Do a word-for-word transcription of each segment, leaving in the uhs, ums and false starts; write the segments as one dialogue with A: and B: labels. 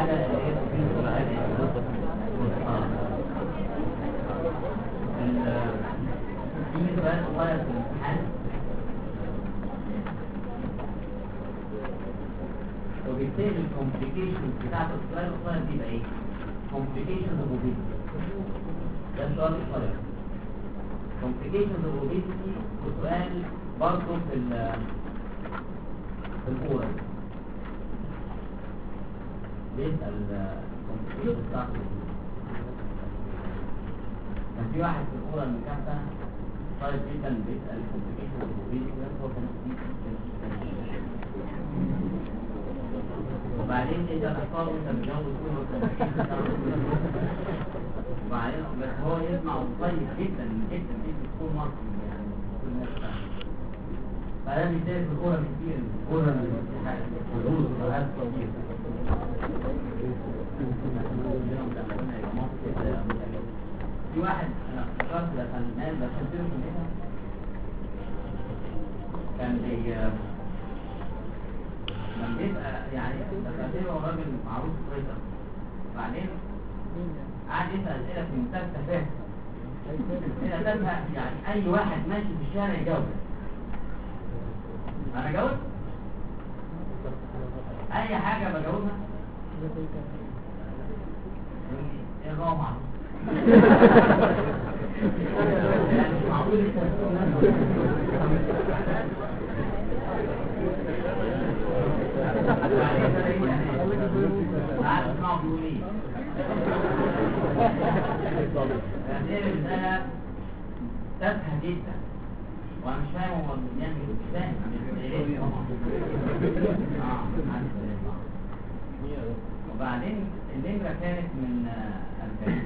A: حاجه اللي هي في سؤال صغير في الامتحان وبالتالي الكومبليكيشنز بتاعت السؤال الصغير دي بقى ايه؟ كومبليكيشنز اوف اوبيسيتي. ده السؤال الصغير. كومبليكيشنز اوف اوبيسيتي وسؤال برضه في ال في الأورال بيسأل الكومبليكيشنز بتاعت الأورال. كان في واحد في الأورال من كام سنة طيب جدا بيسأل الكومبليكيشنز اوف اوبيسيتي هو كان وبعدين انت تختار وانت متجوز وبعدين بس هو يسمع طيب جدا جدا جدا تكون مصري يعني كل الناس فاهمه فده بيشترك في الكوره كتير الكوره حدود وقت كتير في واحد انا افتكرت ده كان ناس بشوف له كده كان بي لما بيبقى يعني تخيل هو راجل معروف كويس بعدين قعد يسأل أسئلة في منتهى التفاهة أسئلة تافهة يعني أي واحد ماشي في الشارع يجاوب. أنا جاوبت أي حاجة بجاوبها إيه هو معروف يعني مش معقول عارف اسمعوا بيقول ايه هذه المسألة تافهة جدا وانا مش فاهم هو بيعمل مش فاهم وبعدين النمرة كانت من أربعين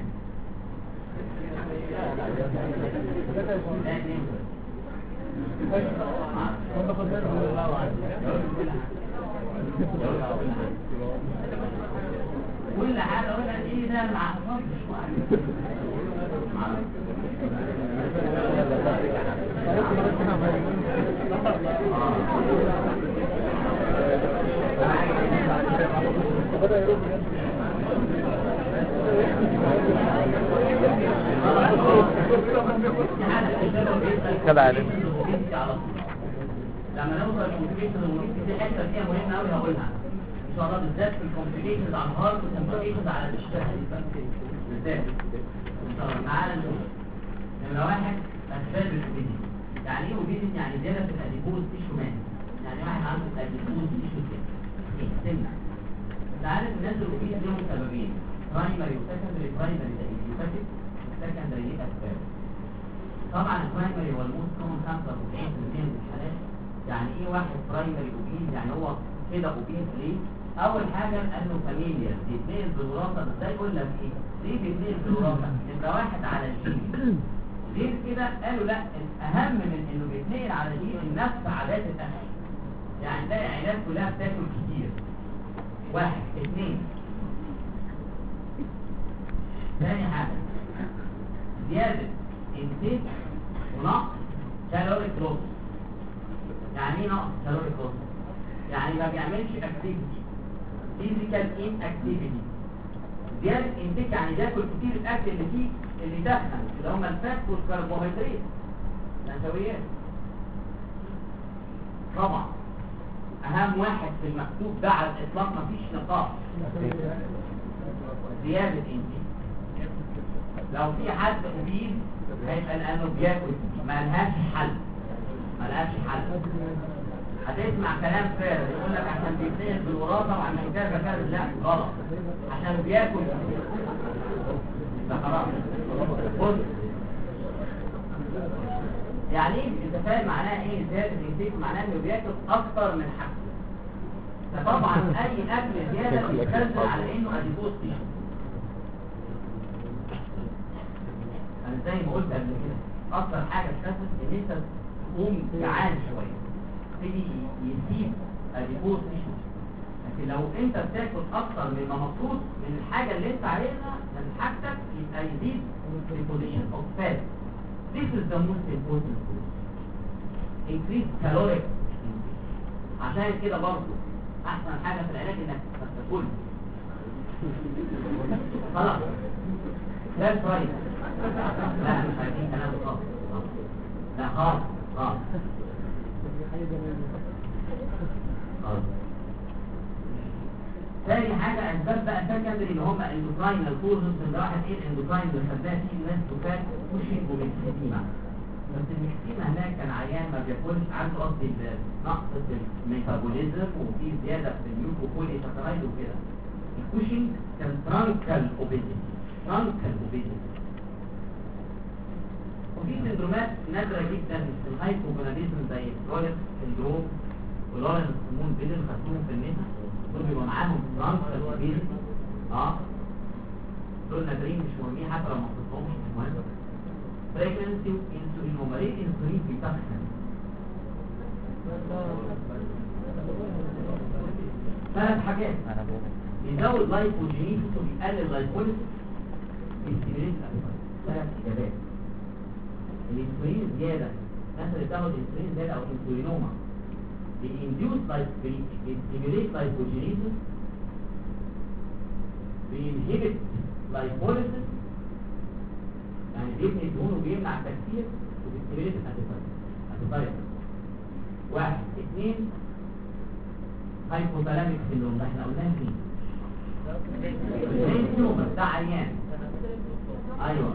A: كل حاجة اقولها ايه ده مع
B: كده عليك
A: لما نوصل للكومبليكيشن والمريض في حته فيها مهمه قوي هقولها ان شاء الله بالذات في الكومبليكيشنز على الهارت والكومبليكيشنز على الاشتراك بالذات ان شاء الله. تعالى نشوف نمره واحد اسباب الاوبيزيتي. يعني ايه اوبيزيتي؟ يعني زياده في الاديبوز تيشو مان. يعني واحد عنده الاديبوز تيشو كده ايه سنه. انت عارف الناس الاوبيز لهم سببين برايمري وسكندري. برايمري ده ايديوباثيك وسكندري ليه اسباب. طبعا البرايمري هو الموست كومن خمسة وتسعين بالمية من الحالات. يعني ايه واحد برايمري اوبيز؟ يعني هو كده اوبيز ليه؟ اول حاجه انه فاميليا بيتنقل بالوراثه. ازاي اقول لك ايه ليه بيتنقل بالوراثه؟ يبقى واحد على الجين. غير كده قالوا لا الاهم من انه بيتنقل على الجين نفس عادات الاكل. يعني تلاقي عائلات كلها بتاكل كتير. واحد اثنين ثاني حاجه زياده انتاج ونقص كالوريك لوس. يعني ايه نقص كالوريك لوس؟ يعني ما بيعملش اكتيفيتي فيزيكال ان اكتيفيتي. زياده انتاج يعني بياكل كتير الاكل اللي فيه اللي دخن اللي هم الفات والكربوهيدرات نشويات. طبعا اهم واحد في المكتوب ده على الاطلاق مفيش نقاش زياده انتاج. لو في حد اوبيز هيبقى لانه بياكل ما لهاش حل ما لهاش حل. هتسمع كلام فارغ يقول لك عشان بيتنقل بالوراثه وعشان كذا كذا. لا غلط عشان بياكل ده خلاص. بص يعني ايه انت فاهم معناها ايه زياده الانتاج؟ معناها انه بياكل اكتر من حاجه. فطبعا اي اكل زياده بيتنزل على انه اديبوز تيشو. انا زي ما قلت قبل كده اكتر حاجه تحسس ان انت تقوم جعان شويه تيجي يسيب اديبوز تيشو. لكن لو انت بتاكل اكتر مما مفروض من الحاجه اللي انت عايزها من حاجتك يبقى يزيد deposition of fat. This is the most important food. Increase caloric. عشان كده برضه احسن حاجه في العلاج انك ما تاكلش خلاص ده كويس. لا مش عايزين كلام خالص. لا خالص خالص خالص. تاني حاجة أسباب بقى سكندري اللي هم اندوكراينال كوزز. اللي واحد ايه الاندوكراين اللي خدناها فيه الناس وفات بوشنج ومكسيمة. بس المكسيمة هناك كان عيان ما بياكلش، عنده قصدي نقص في الميتابوليزم وفي زيادة في النيوكوبولي ساكرايد وكده. البوشنج كان ترانكال اوبيزيتي ترانكال اوبيزيتي. وفي سندرومات نادرة جدا في الهايبوجوناديزم زي رولينز سندروم ولورنس هرمون بيدل خدتوهم في النساء. دول بيبقى معاهم ترانكال اوبيزيتي. اه دول نادرين مش مهمين حتى لو ما خدتهمش مش مهم. بريجنسي وانسولين ومريض انسولين بيتخن. ثلاث حاجات: بيزود لايبوجينيسيس وبيقلل لايبوليسيس بيستمرين الأبيض. ثلاث إجابات. الانسولين زيادة، الناس اللي بتاخد انسولين زيادة أو انسولينوما بينديوس بيستمرين لايبوجينيسيس بينهبت لايبوليسيس يعني بيبني دهون وبيمنع التكسير وبيستمرين الأبيض. واحد اثنين هايبوثالاميك سيندروم. احنا قلناه فين؟ زي التيومر بتاع عيان. ايوه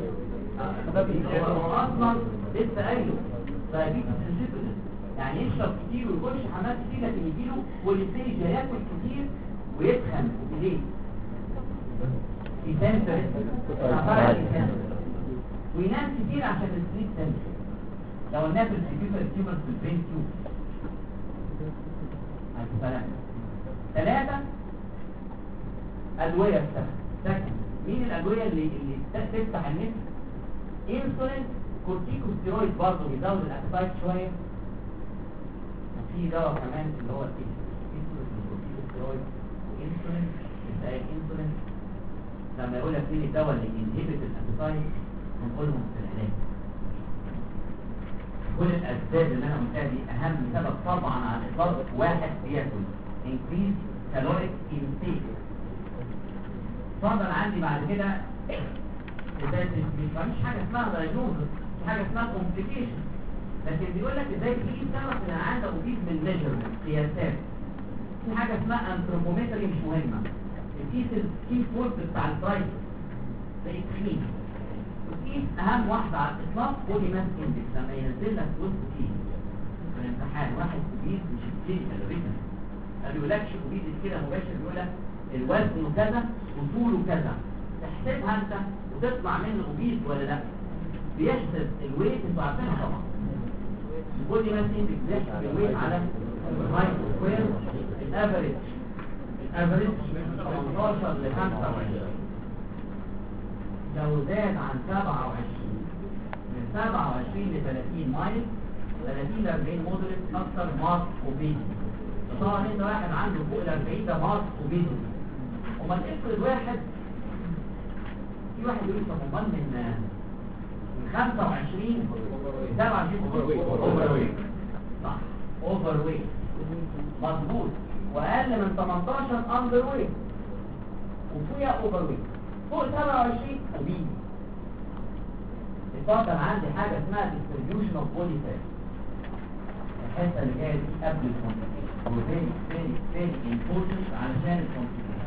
A: هو اصلا لسه قايله دايابيتس انسيبيدس، يعني يشرب كتير ويخش حمام كتير لكن يجيله والستيج ياكل كتير ويتخن وبليه يسنتر وينام كتير عشان السليب سنتر. لو الناس السكيوتر التيومر في البرين تيوب. ثلاثة أدوية سكن. مين الأدوية اللي اللي تفتح النفس؟ انسولين، كورتيكوستيرويد برضه بيزود الأبيتايت شوية. وفي دواء كمان اللي هو الكورتيكوستيرويد وانسولين. بتلاقي الانسولين لما يقول لك مين الدواء اللي ينهبت الأبيتايت هنقولهم في العلاج. كل الأسباب اللي أنا قلتها دي أهم سبب طبعا على الإطلاق واحد بياكل increase caloric intake. اتفضل عندي بعد كده ازاي مش حاجة اسمها diagnosis، مش حاجة اسمها complication، لكن بيقول لك ازاي تجيب سبب ان عندك وفيز من measurement قياسات. في حاجة اسمها anthropometry مش مهمة، الكيس الكيس فورس بتاع البرايس زي التخين. وتقيس اهم واحدة على الاطلاق بودي ماس اندكس لما ينزل لك وسط كيس في الامتحان واحد كبير مش كلينيكال ريتن ما بيقولكش كبير كده مباشر، بيقول لك الوزن كذا وطوله كذا تحسبها انت وتطلع منه اوبيز ولا لا. بيحسب الويت انتوا عارفينها طبعا. البودي ماس اندكس بيحسب الويت على الهايت سكوير. الافريج الافريج من ثمانية عشر ل خمسة وعشرين. لو زاد عن سبعة وعشرين من سبعة وعشرين ل ثلاثين مايل، ثلاثين ل أربعين مودريت اكثر مارك اوبيزيتي. طبعا انت واحد عنده فوق ال أربعين ده مارك اوبيزيتي. امال افرض واحد في واحد يقول طب امال من من خمسة وعشرين ل سبعة وعشرين اوفر ويت. صح اوفر ويت مظبوط. واقل من ثمانية عشر اندر ويت وفوقها اوفر ويت. فوق سبعة وعشرين اوبيز. اتفضل عندي حاجه اسمها distribution of body fat. الحته اللي جايه دي قبل الكونتاكت وفيري فيري فيري امبورتنت علشان الكونتاكت.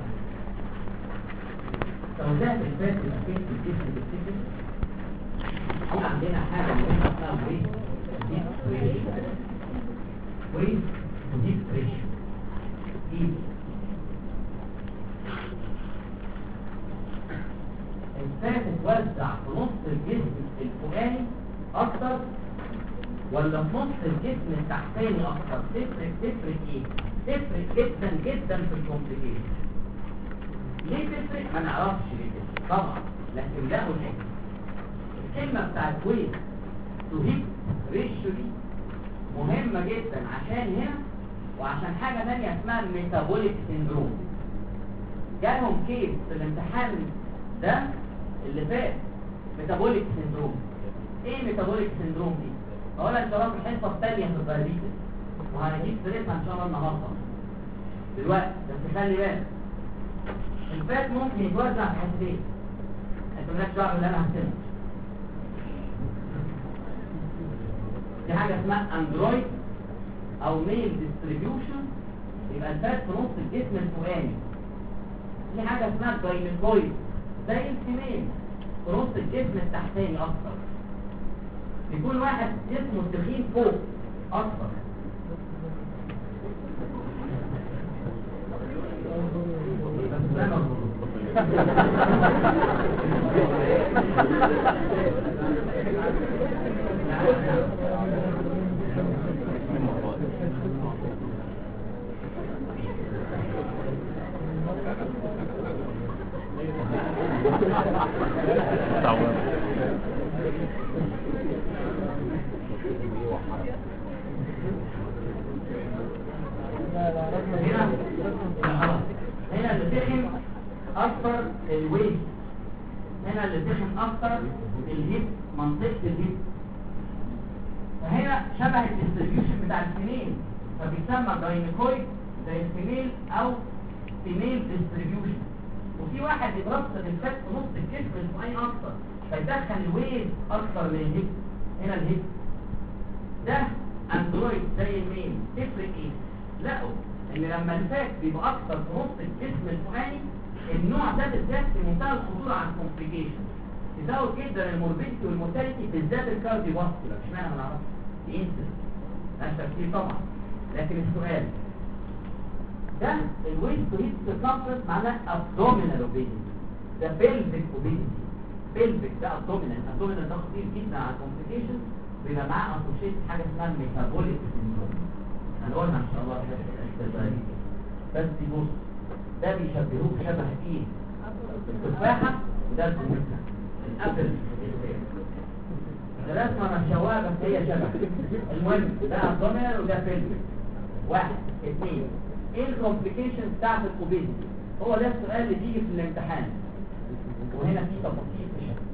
A: توزيعات الفات اللي فين في الجسم بالسكن. في عندنا حاجه مهمه اسمها ويت ديب ريشيو. ويت ديب ريشيو دي الفات تتوزع في نص الجسم الفوقاني اكتر ولا في نص الجسم التحتاني اكتر؟ تفرق تفرق ايه؟ تفرق جدا جدا في الكومبليكيشن. ليه تفرق؟ ما نعرفش ليه تفرق طبعا، لكن ده مهم. الكلمه بتاعت ويت تو هيب ريشيو دي مهمه جدا عشان هنا وعشان حاجه ثانيه اسمها الميتابوليك سيندروم. جالهم كيس في الامتحان ده اللي فات ميتابوليك سيندروم. ايه ميتابوليك سيندروم دي؟ اولا ان شاء الله في الحصه الثانيه في الدايابيتس وهنجيب سيرتها ان شاء الله النهارده دلوقتي، بس خلي بالك الفات ممكن يتوزع في حتتين، انت مالكش دعوه باللي انا هكتبه. دي حاجه اسمها اندرويد او ميل ديستريبيوشن، يبقى الفات في نص الجسم الفوقاني. في حاجه اسمها جاينيكويد زي الفيميل في نص الجسم التحتاني اكتر. يكون واحد جسمه تخين فوق اكتر. هنا اللي تخن اكتر الويست، هنا اللي تخن اكتر الهيب، منطقه الهيب. فهنا شبه الديستريبيوشن بتاع الفيميل، فبيسمى جاينيكويد زي الفيميل او فيميل ديستريبيوشن. وفي واحد يترصد الفات في نص الجسم الفوقاني اكتر، فيدخل الويست اكتر من الهيب. هنا الهيب ده اندرويد زي الميل. تفرق ايه؟ لقوا ان لما الفات بيبقى اكتر في نص الجسم الفوقاني، النوع ده بالذات في منتهى الخطوره على الكومبليكيشن، يزود جدا الموربيديتي والمورتاليتي بالذات الكارديو فاسكولار. اشمعنى؟ ما نعرفش دي انسل مش تفكير طبعا، لكن السؤال ده الويست هيت سيركمفرنس معناه ابدومينال اوبيديتي، ده بيلفيك اوبيديتي. بيلفيك ده ابدومينال، ابدومينال ده خطير جدا على الكومبليكيشن، بيبقى معاه اسوشيت حاجه اسمها ميتابوليك سيندروم. هنقولها ان شاء الله في التدريب. بس بص، ده بيشبهوه بشبه ايه؟ التفاحه وده الكمثرى الابل. الرسمه مشوهه بس هي شبه. المهم ده ابدومينال وده بيلفيك. واحد اثنين، ايه الكومبليكيشن بتاعت الاوبيديتي؟ هو ده السؤال اللي بيجي في الامتحان، وهنا في تفاصيل في الشكل.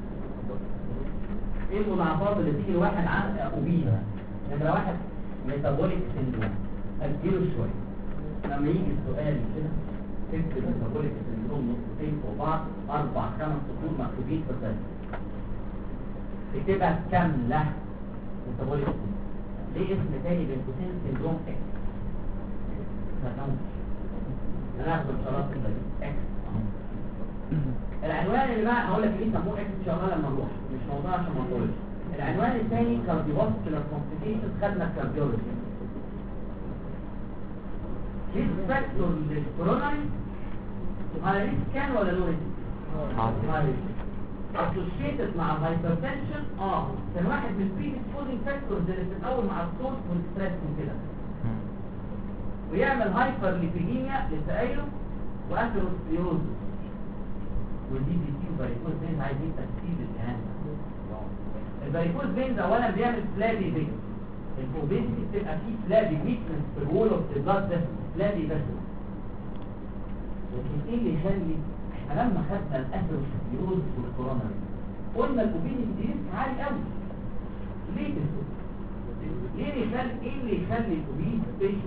A: ايه المضاعفات اللي تيجي لواحد عن اوبيديتي؟ نمره واحد ميتابوليك سيندروم. اديله شويه لما يجي السؤال كده تكتب ميتابوليك سيندروم نقطتين فوق بعض، اربع خمس سطور مكتوبين في الرسم، تكتبها كامله ميتابوليك سيندروم. ليه اسم تاني بين قوسين سيندروم اكس؟ هناخد الشرط ده اكس. العنوان اللي بقى هقول لك ليه سموه اكس ان شاء الله لما نروح، مش موضوع عشان ما نطولش. العنوان الثاني كارديوفاسكولار كومبليكيشنز، خدنا الكارديولوجي. ليه فاكتور للكوروناري على ريسك كان ولا لو ريسك؟ اه اسوشيتد مع الهايبرتنشن. اه كان واحد من البريديسبوزنج فاكتورز اللي في الاول مع الصوت والستريس وكده، ويعمل هايبر ليبيديميا للتأيلم واثيروسكليروز ودي بي تي وفاريكوز فينز. عايزين تفسير الكلام ده. الفاريكوز فينز اولا بيعمل فلابي فينز. الاوبيسيتي بتبقى فيه فلابي ويكنس في الوول اوف ذا بلاد فيسل، فلابي فيسل. لكن ايه اللي يخلي احنا لما خدنا الاثيروسكليروز والكوروناري قلنا الاوبيسيتي دي ريسك عالي قوي. ليه كده؟ ليه يخلي ايه اللي يخلي الاوبيسيتي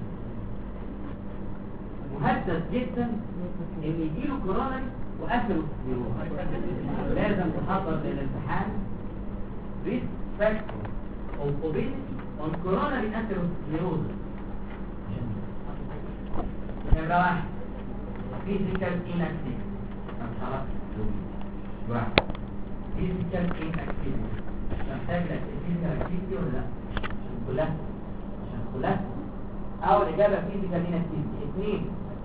A: مهدد جدا ان يجيله كوروناري واثيروسكليروز؟ لازم تحضر للامتحان risk factor of obesity on coronary atherosclerosis. نمرة واحد physical inactivity. مش عارف واحد physical inactivity. محتاج لك physical activity ولا لا؟ عشان كلها عشان كلها أول إجابة physical inactivity. اثنين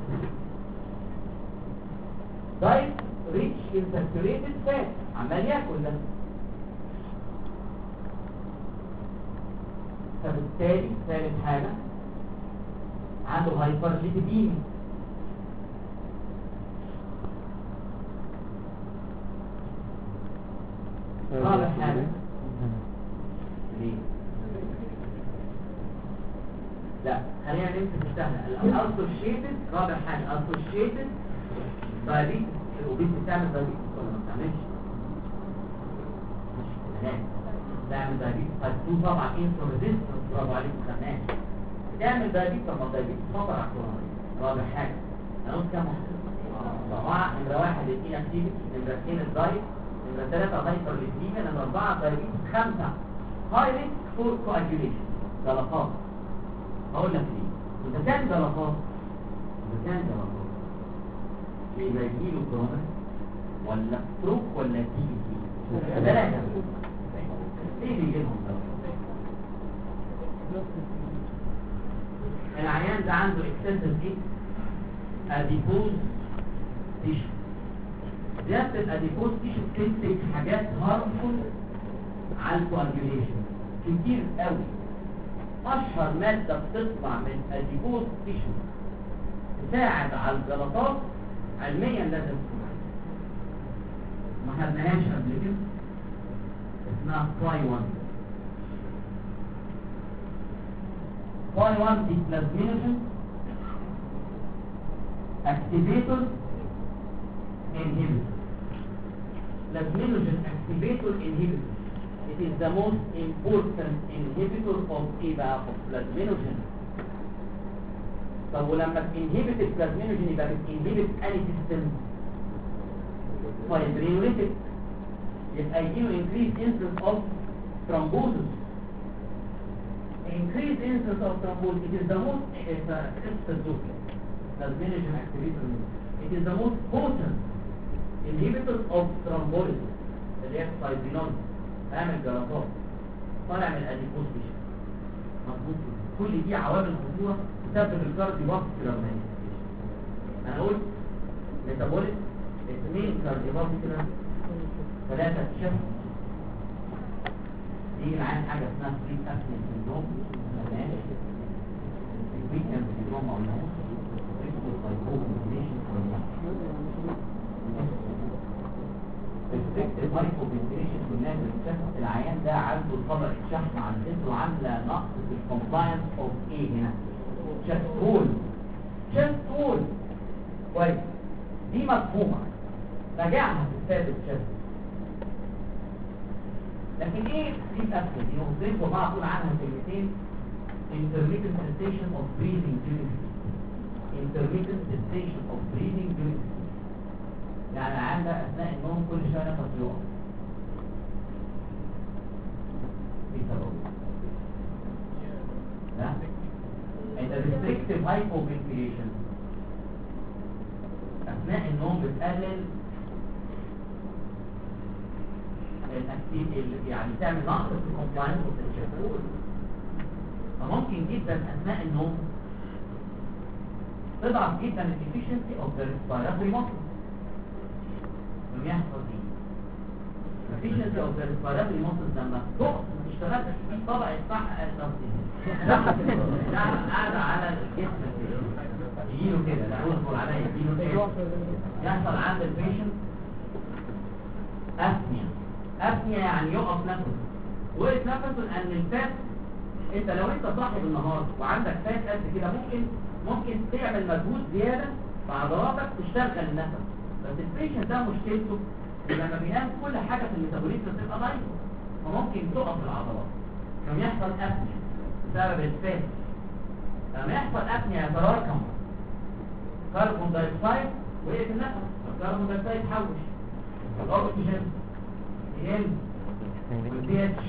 A: diet rich in saturated fat، عمال ياكل ده، فبالتالي ثالث حاجة عنده هايبر ليبيديميا. رابع حاجة ليه؟ لا خلينا نمسك السهلة. الاسوشيتد رابع حاجة اسوشيتد دايابيتس. الاوبيس بتعمل دايابيتس ولا ما بتعملش؟ مش تعمل دايابيتس تايب اتنين طبعا انسولين ريزيستنس. برافو عليك خدناها. تعمل دايابيتس. طب ما الدايابيتس خطر على الكوروناري. رابع حاجة هنقول كام واحدة؟ نمرة واحد الإي أكتيفيتي، نمرة اثنين الدايت، نمرة ثلاثة هايبر ليبيديميا، نمرة أربعة دايبيتس، خمسة هاي ريسك فور كواجيوليشن، جلطات. هقول لك ليه؟ إذا كان جلطات إذا كان جلطات يبقى يجيله كورونا ولا ستروك ولا تي بي سي؟ ثلاثة. ليه بيجيلهم جلطات؟ العيان ده عنده اكسسيف ايه؟ اديبوز تيشو. زيادة الاديبوز تيشو بتنتج حاجات هارمفول على الكواجيوليشن كتير قوي. اشهر مادة بتطلع من اديبوز تيشو تساعد على الجلطات علميا لازم تكون ما خدناهاش قبل كده، اسمها باي واحد. باي واحد دي بلازمينوجين activator inhibitor. Plasminogen activator inhibitor. It is the most important inhibitor of ايه بقى؟ of plasminogen. طب ولما بتنهبت البلازمينوجين يبقى بتنهبت انهي سيستم؟ fibrinolytic. يبقى يجيله increased incidence of thrombosis. Increased incidence of thrombosis. It is the most uh, plasminogen activator. It is the most potent inhibitor of thrombolysis اللي هي fibrinolysis. اعمل جلطات طالع من الاديبوز تيشو. مظبوط. كل دي عوامل خطوره تسبب الكارديوفاسكولار مانيفستيشن. انا قلت ميتابوليك، اثنين كارديوفاسكولار، ثلاثه شفت. دي العين حاجه اسمها سليب ابنيا سندروم، تمام؟ الويكند سندروم او النوم الهايبوفنتيليشن في الناس بتشخص العيان ده عنده طبقه شحم عن صدره عامله نقص في الكومبلاينس اوف ايه هنا؟ شست وول. شست وول كويس، دي مفهومه راجعها في كتاب الشست. لكن ايه دي الاسئله دي؟ نقطتين وبعض اقول عنها كلمتين. intermittent cessation of breathing during intermittent cessation of breathing during يعني العيان ده اثناء النوم كل شويه نفس يقف. ايه سببه؟ لا انت restrictive hypoventilation اثناء النوم بتقلل الاكتيف يعني تعمل نقص في الكومبلاينس والتشفور. فممكن جدا اثناء النوم تضعف جدا الافشنسي اوف ذا ريسبيراتوري ماسل. لما يحصل ايه؟ الافشنسي اوف ذا ريسبيراتوري ماسل لما تقف ما تشتغلش في طبقه صح قاعده على الجسم يجيله كده، لا اصبر عليا يجيله كده يحصل عند البيشنت أثنيا. أثنيا يعني يقف نفسه. وقف نفسه لأن الفات انت لو انت صاحب النهار وعندك فات قد كده ممكن ممكن تعمل مجهود زيادة بعضلاتك تشتغل النفس. بس البيشنت ده مشكلته لما بينام كل حاجة في الميتابوليزم بتبقى ضعيفة فممكن تقف العضلات. لما يحصل أثنيا بسبب الفات، لما يحصل أثنيا يتراكم كربون دايوكسيد وقف النفس، الكربون دايوكسيد يتحوش الأكسجين يقل والبي اتش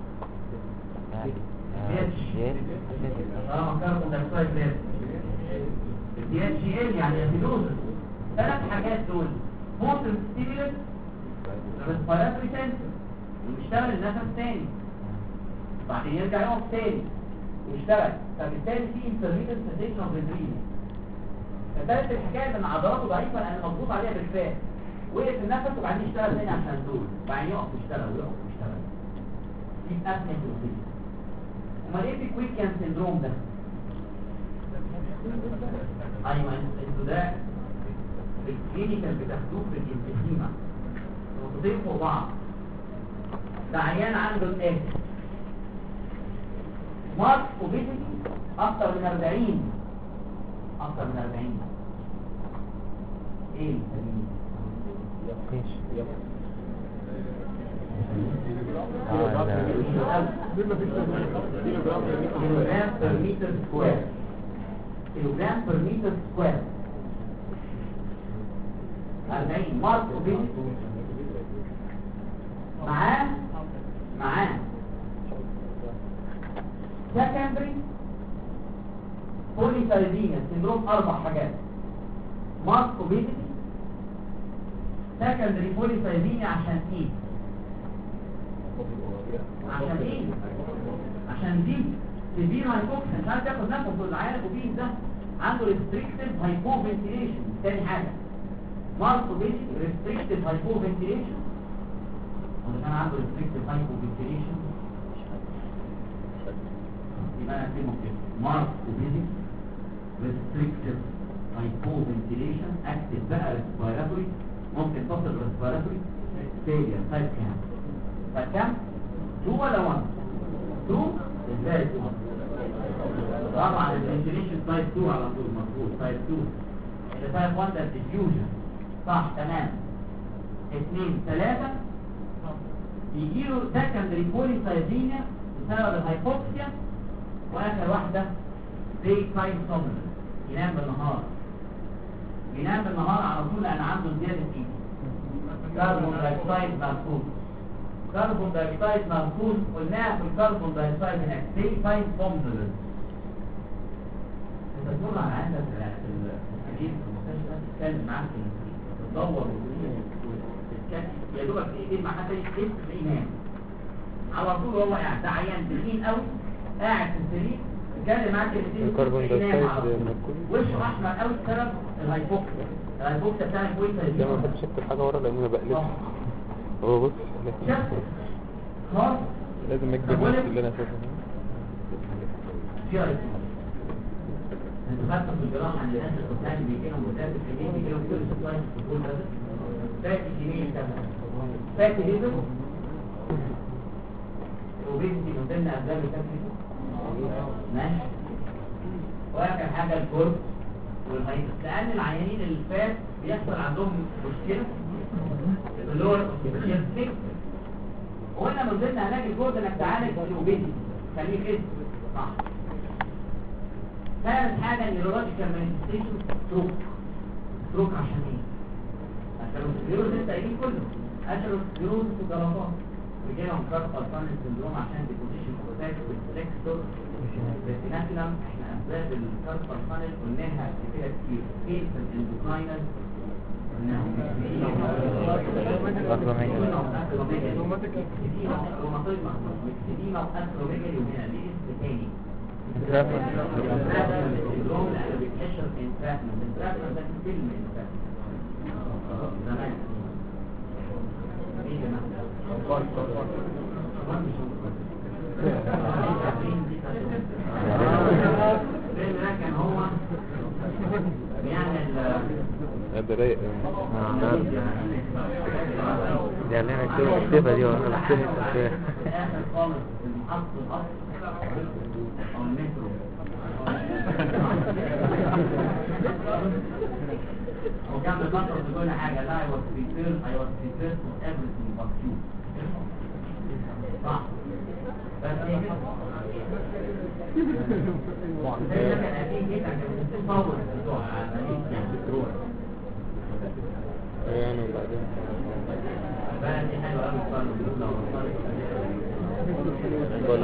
A: البي اتش اه كربون دايوكسيد زاد، البي اتش يقل يعني اسيدوزس. ثلاث حاجات دول موتر ستيمولنت ريسبيراتوري سنسور ويشتغل النفس تاني بعدين يرجع يقف تاني ويشتغل، فبالتالي في انترميتنت سيشن اوف ريدريل. فثالث الحكايه ان عضلاته ضعيفه لان مضغوط عليها بالفات، وقف النفس وبعدين يشتغل تاني عشان دول وبعدين يقف ويشتغل ويقف ويشتغل. دي ابنيا بروسيس. امال ايه في كويكان سيندروم ده؟ ايوه انتوا ده في الكلينيكال بتاخدوه في الانفيزيما نقطتين فوق بعض. ده عيان عنده الايه؟ مارك اوبيسيتي اكتر من أربعين اكتر من أربعين. ايه السبيل؟ ايش كيلوغرام بير متر سكوير. كيلوغرام بير متر سكوير. أربعين مارك اوبيزيتي معاه معاه سكندري بوليسايديميا سندروم. اربع حاجات: مارك اوبيزيتي، سكندري بوليسايديميا عشان ايه؟ عشان ايه؟ عشان دي سيفير هايبوكسيا، مش عارف ياخد نفسه في العيان الاوبيز ده، عنده ريستريكتيف هايبوفنتيليشن. تاني حاجه مارك اوبيزيتي ريستريكتيف هايبوفنتيليشن، وده كان عنده ريستريكتيف هايبوفنتيليشن يبقى انا اكتبه كده: مارك اوبيزيتي ريستريكتيف هايبوفنتيليشن. اكتب بقى ريسبيراتوري، ممكن تصل ريسبيراتوري فيلير. تايب كام؟ تايب كام؟ اتنين ولا واحد؟ اتنين. ازاي اتنين؟ طبعا الفنتيليشن تايب اتنين على طول مظبوط. تايب اتنين. اللي تايب واحد ده الديفيوجن صح تمام. اثنين ثلاثة يجيله سكندري بوليسايديميا بسبب الهايبوكسيا. واخر واحدة داي تايم سومنس، ينام بالنهار. ينام بالنهار على طول لان عنده زيادة ايه؟ كربون دايوكسيد مركوز. كربون دايوكسيد مركوز قلناها في الكربون دايوكسيد هناك داي تايم سومنس. انت تقول على عندك في السرير في المستشفى تتكلم معاك تدور يا دوبك ايه مع حد يكتب ينام على طول. هو قاعد ده عيان تخين قوي قاعد في السرير اتكلم معاك
B: الكربون دايوكسيد
A: وشه احمر قوي بسبب الهايبوكسيا. الهايبوكسيا بتاع كويسه
B: دي ما بحبش اكتب حاجه ورا لان ما بقلبش. هو بص
A: خلاص
B: لازم اكتب نفس اللي انا شايفه.
A: في اي انتوا خدتوا في الجراحه عن الناس القتال بيجي لهم مدرس كبير بيجي لهم كل سبلايز في كل ده فاتي جميل كمان فاتي ليفل وبيجي من ضمن اسباب التكليف ماشي. واخر حاجه الكورس والهايبر، لان العيانين اللي فات بيحصل عندهم مشكله اللي هو السيستم. وقلنا من ضمن علاج الكورس انك تعالج الاوبيزيتي خليه كده صح. ثالث حاجه النيورولوجيكال مانيفستيشن ستروك. ستروك عشان ايه؟ عشان الفيروس انت قايلين كله عشان الفيروس وجلطات وجيلهم كاربال تانل سندروم عشان ديبوزيشن اوتاك والفلكسور ريتيناكولم. احنا اسباب الكاربال تانل قلناها كده كتير. ايه الاندوكراينال قلناهم مكسديما واكروميجالي وهنا ليه اسم تاني السندروم لانه بيتحشر انتراكمنت. انتراكمنت ده فيلم انتراكمنت زمان ايه يا جماعه كان هو بيعمل
B: ده رايق دي علينا كده الصفه دي وانا بكتبها في
A: اخر خالص المحطه الاصل او المترو وكان بيفكر في كل حاجه. لا I was prepared I was prepared for everything but you صح. بس ايه كده ده كان اكيد جدا كان بتصور بتوع عمليه الكترون
B: يعني. وبعدين
A: بقى دي حلوه قوي صاروا بيقولوا
B: ولا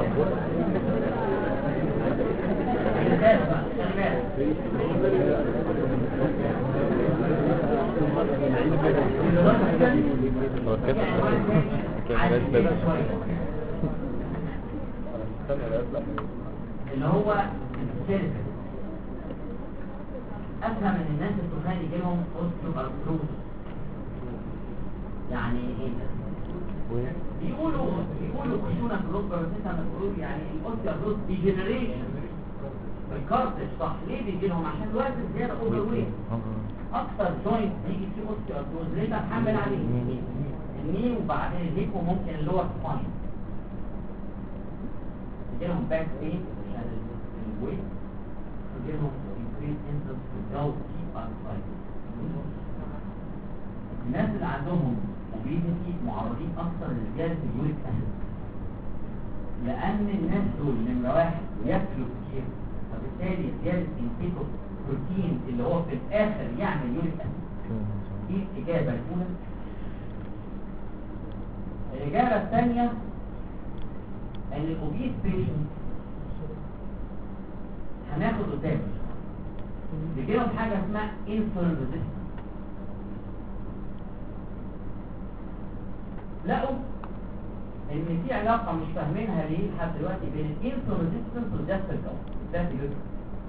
B: هو كده كان
A: اللي هو السيرفس. افهم ان الناس التخان يجي لهم اوستيوارثروز يعني ايه ده؟ بيقولوا بيقولوا خشونه في الركبه بس انت بتقول يعني الاوستيوارثروز ديجنريشن الكارتج صح. ليه بيجي لهم؟ عشان الوزن زياده اوفر ويت. اكتر جوينت بيجي فيه اوستيوارثروز ليه بتحمل عليه الني وبعدين الهيب وممكن اللور سباين. يجي لهم باك بين عشان الويت يجي لهم increase interest في الجو keep arthritis. الناس اللي عندهم obesity معرضين اكثر لزياده اليوريك اسيد لان الناس دول نمره واحد بياكلوا كتير فبالتالي زياده انتاج بروتين اللي هو في الاخر يعمل يوريك اسيد. eat الإجابة الأولى. الإجابة الثانية إن الأوبيس بيشنت هناخد قدام بيجيلهم حاجة اسمها انسولين ريزيستنس. لقوا ان في علاقة مش فاهمينها ليه لحد دلوقتي بين الانسولين ريزيستنس وزيادة الجو زيادة اليوريك.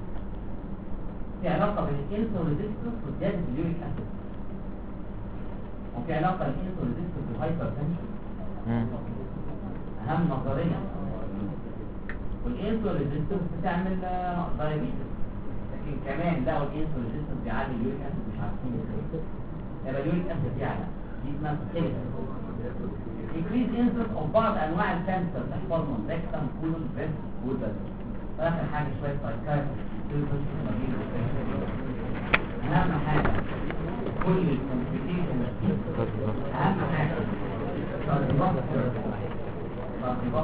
A: في علاقة بين الانسولين ريزيستنس وزيادة اليوريك اسيد، وفي علاقة الانسولين ريزيستنس والهايبرتنشن اهم نظريا، والانسولين ريزيستنس بتعمل دايابيتس، لكن كمان لقوا الانسولين ريزيستنس بيعلي اليوريك اسيد مش عارفين ازاي. يبقى اليوريك اسيد يعلى، دي اسمها كيميكال. increase incidence of بعض انواع الكانسر تحفظهم ريكتم كولون بريست وولدر. اخر حاجه شويه سايكايتري. اهم حاجه كل الكومبليكيشن اهم حاجه ترتيبات ترتيبات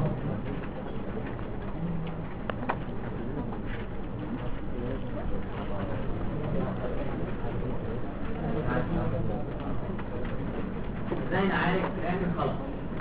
A: ازاي نعالج كلام الخلط.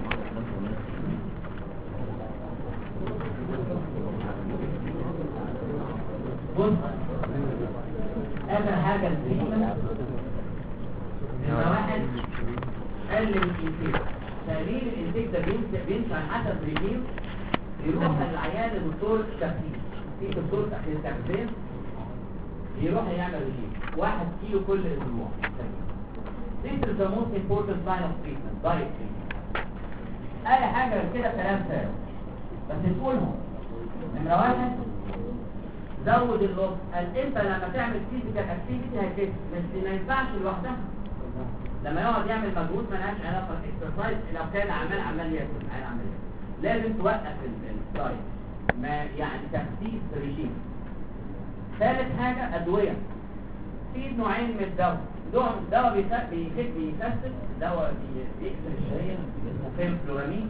A: بص اخر حاجه التريتمنت نمره واحد قلل الانتاج. تقليل الانتاج ده بيمشي على حسب ريجيم. يروح العيان لدكتور تخسيس، في دكتور تخسيس يروح يعمل ريجيم واحد كيلو كل اسبوع. This is the most important line of treatment, diet treatment. اي حاجه غير كده كلام فارغ، بس تقولهم. نمره واحد زود اللوز. قال انت لما تعمل فيزيكال اكتيفيتي هتكسب، بس ما ينفعش لوحدها. لما يقعد يعمل مجهود مالهاش علاقه بالاكسرسايز، لو كان عمال عمال ياكل عمال عمال ياكل لازم توقف الدايت، ما يعني تخسيس ريجيم. ثالث حاجه ادويه. في نوعين من الدواء، دواء بيخسس، دواء بيكسر الشهيه اسمه فينفلورامين،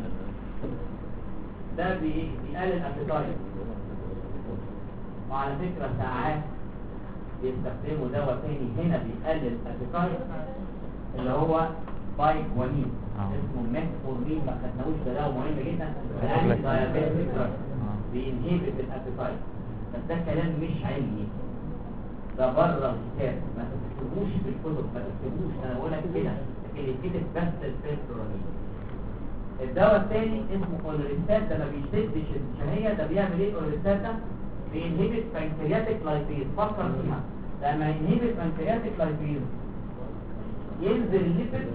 A: ده بيقلل الابيتايت. وعلى فكرة ساعات بيستخدموا دواء تاني هنا بيقلل الابيتايت اللي هو بايكوانين اسمه ميتفورمين، ما خدناهوش، ده دواء مهم جدا لأن دايابيتك بينهبت الابيتايت. بس ده كلام مش علمي، ده بره الكتاب، ما تكتبوش في الكتب، ما تكتبوش، انا بقول لك كده لكن يتكتب بس الفينفلورامين. الدواء الثاني اسمه اولوريستات، ده ما بيشدش الشهيه، ده بيعمل ايه اولوريستات ده؟ بينهبت بنكرياتيك لايبيز. فكر فيها، لما ينهبت بنكرياتيك لايبيز ينزل الليبيد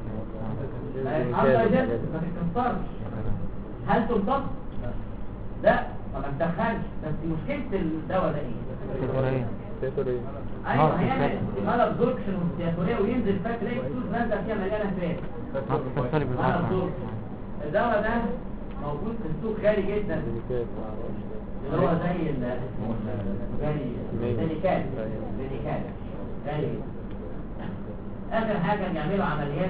A: انتاجت ما تتكسرش. هل تمتص؟ لا، ما تدخلش. بس مشكله الدواء ده ايه؟
B: تيتوري.
A: ايوه هيعمل استعمال ابزوربشن وستياتوريه وينزل فات تلاقي فلوس نازله فيها مليانه فات. الدواء ده موجود في السوق غالي جدا، اللي هو زي غالي ميديكال ميديكال غالي جدا. اخر حاجه بيعملوا عمليات.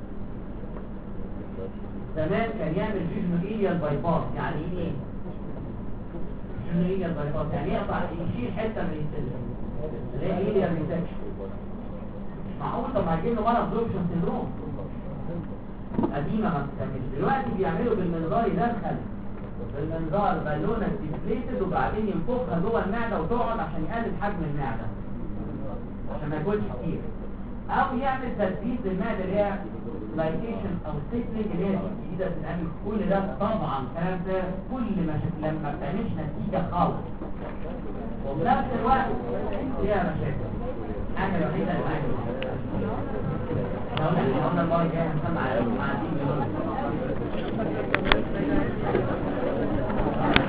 A: زمان كان يعمل جيجنوئيليال بايباس. يعني ايه جيجنوئيليال بايباس؟ يعني يقطع يشيل حته من السلم اللي هي ايليال ريسكشن. معقول طب ما هيجيب له مرض ابزوربشن سيندروم قديمه ما بتعملش. دلوقتي بيعملوا بالمنظار، يدخل بالمنظار بالونه ديسبليتد وبعدين ينفخها جوه المعده وتقعد عشان يقلل حجم المعده عشان ما ياكلش كتير، او يعمل تثبيت للمعده اللي هي لايكيشن او ستيكلينج اللي هي جديده بتتعمل. كل ده طبعا كلام ده كل ما لما ما بتعملش نتيجه خالص وفي نفس الوقت فيها مشاكل. الحاجه الوحيده اللي معاك لو احنا قلنا المره الجايه هنسمع مع دي